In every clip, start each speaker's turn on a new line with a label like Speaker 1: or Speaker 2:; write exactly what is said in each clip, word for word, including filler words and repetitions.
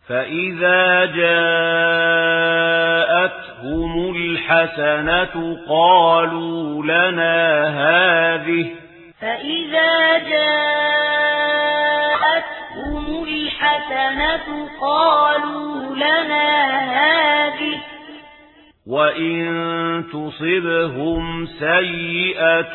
Speaker 1: فإذا جاءتهم الحسنة قالوا لنا هذه
Speaker 2: فإذا جاءتهم الحسنة قالوا لنا هذه
Speaker 1: وإن تصبهم سيئة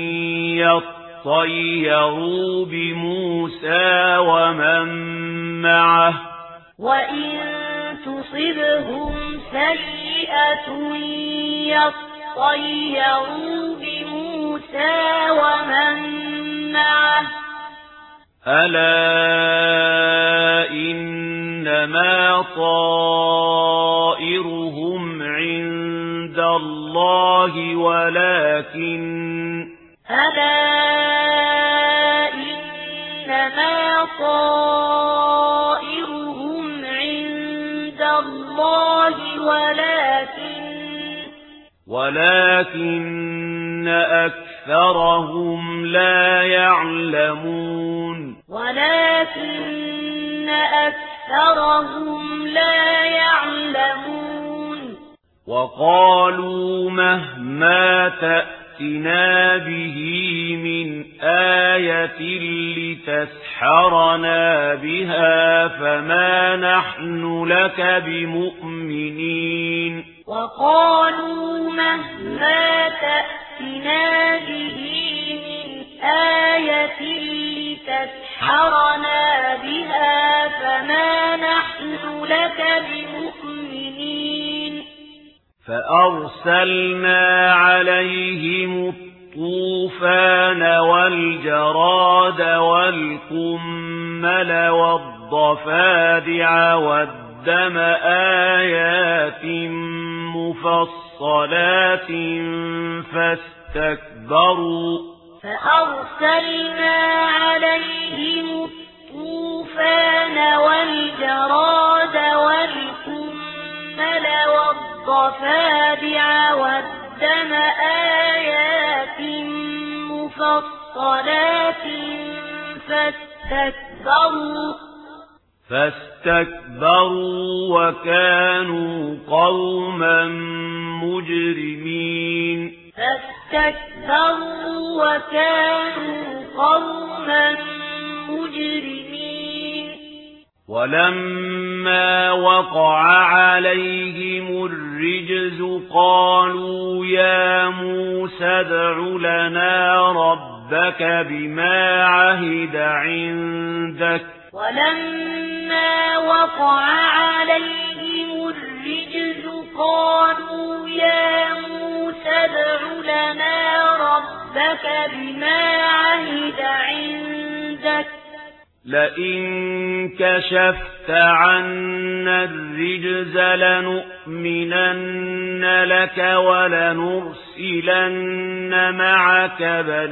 Speaker 1: يطيروا بموسى ومن معه
Speaker 2: وإن تصبهم سيئة يطيروا بموسى ومن معه
Speaker 1: ألا إنما طائرهم عند الله ولكن
Speaker 2: ألا إنما طائرهم عند الله ولكن
Speaker 1: ولكن أكثرهم لا يعلمون
Speaker 2: ولكن أكثرهم لا يعلمون
Speaker 1: وقالوا مهما تأتنا به من آية لتسحرنا بها فما نحن لك بمؤمنين
Speaker 2: وقالوا مهما تأتنا به من آية لتسحرنا بها فما نحن لك بمؤمنين
Speaker 1: فأرسلنا عليهم الطوفان والجراد والقمل والضفادع والدم آيات مفصلات فاستكبروا
Speaker 2: فأرسلنا عليهم الطوفان والجراد والقمل والضفادع والدم آيات مفصلات فاستكبروا
Speaker 1: فاستكبروا وكانوا قوما مجرمين
Speaker 2: فاستكبروا وكانوا قوما مجرمين
Speaker 1: ولما وقع عليهم الرجز قالوا يا موسى ادع لنا ربك بما عهد عندك
Speaker 2: ولما وقع عليهم الرجز قالوا يا موسى ادع لنا ربك بما عهد عندك
Speaker 1: لئن كشفت عنا الرجز لنؤمنن لك ولنرسلن معك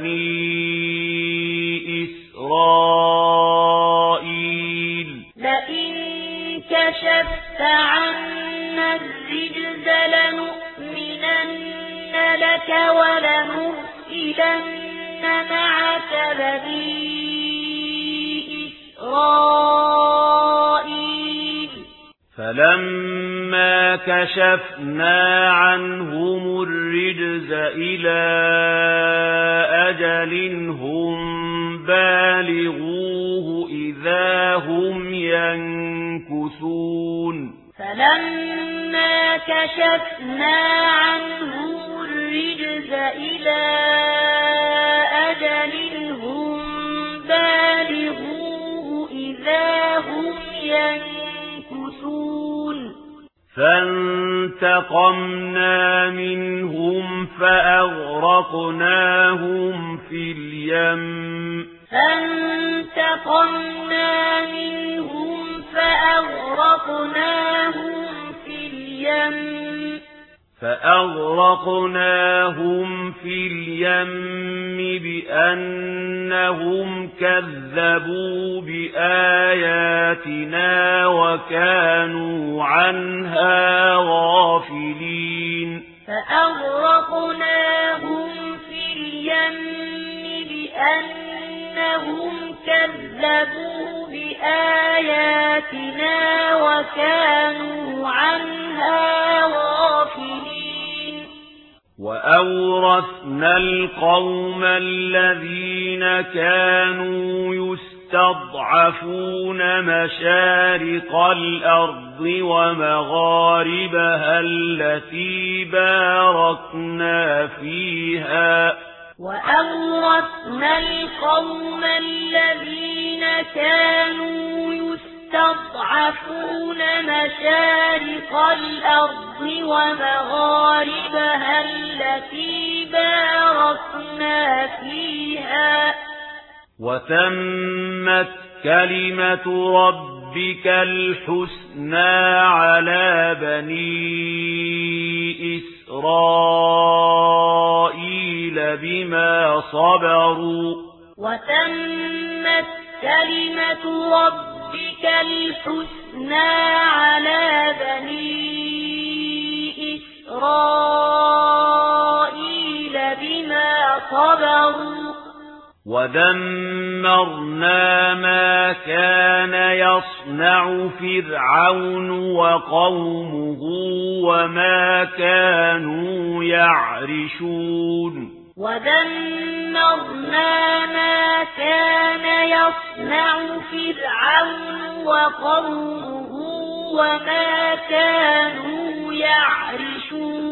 Speaker 1: بني إسرائيل
Speaker 2: لئن كشفت عنا الرجز لنؤمنن لك ولنرسلن معك بني إسرائيل
Speaker 1: فلما كشفنا عنهم الرجز إلى أجل هم بالغوه إذا هم ينكثون
Speaker 2: فلما كشفنا عنهم الرجز إلى أجل هم بالغوه إذا هم ينكثون
Speaker 1: فانتقمنا منهم فأغرقناهم في اليم
Speaker 2: فانتقمنا منهم فأغرقناهم في اليم
Speaker 1: فأغرقناهم في اليم بأنهم كذبوا بآياتنا وكانوا عنها غافلين
Speaker 2: فأغرقناهم في اليم بأنهم إنهم كذبوا بآياتنا وكانوا عنها غافلين
Speaker 1: وأورثنا القوم الذين كانوا يستضعفون مشارق الأرض ومغاربها التي باركنا فيها
Speaker 2: وأورثنا القوم الذين كانوا يستضعفون مشارق الأرض ومغاربها التي باركنا فيها
Speaker 1: وتمت كلمة ربك الحسنى على بني إسرائيل بما صبروا
Speaker 2: وتمت كلمة ربك الحسنى على بني إسرائيل بما صبروا
Speaker 1: ودمرنا ما كان يصنع فرعون وقومه وما كانوا يعرشون
Speaker 2: ودمرنا ما كان يصنع فرعون وقومه وما كانوا يعرشون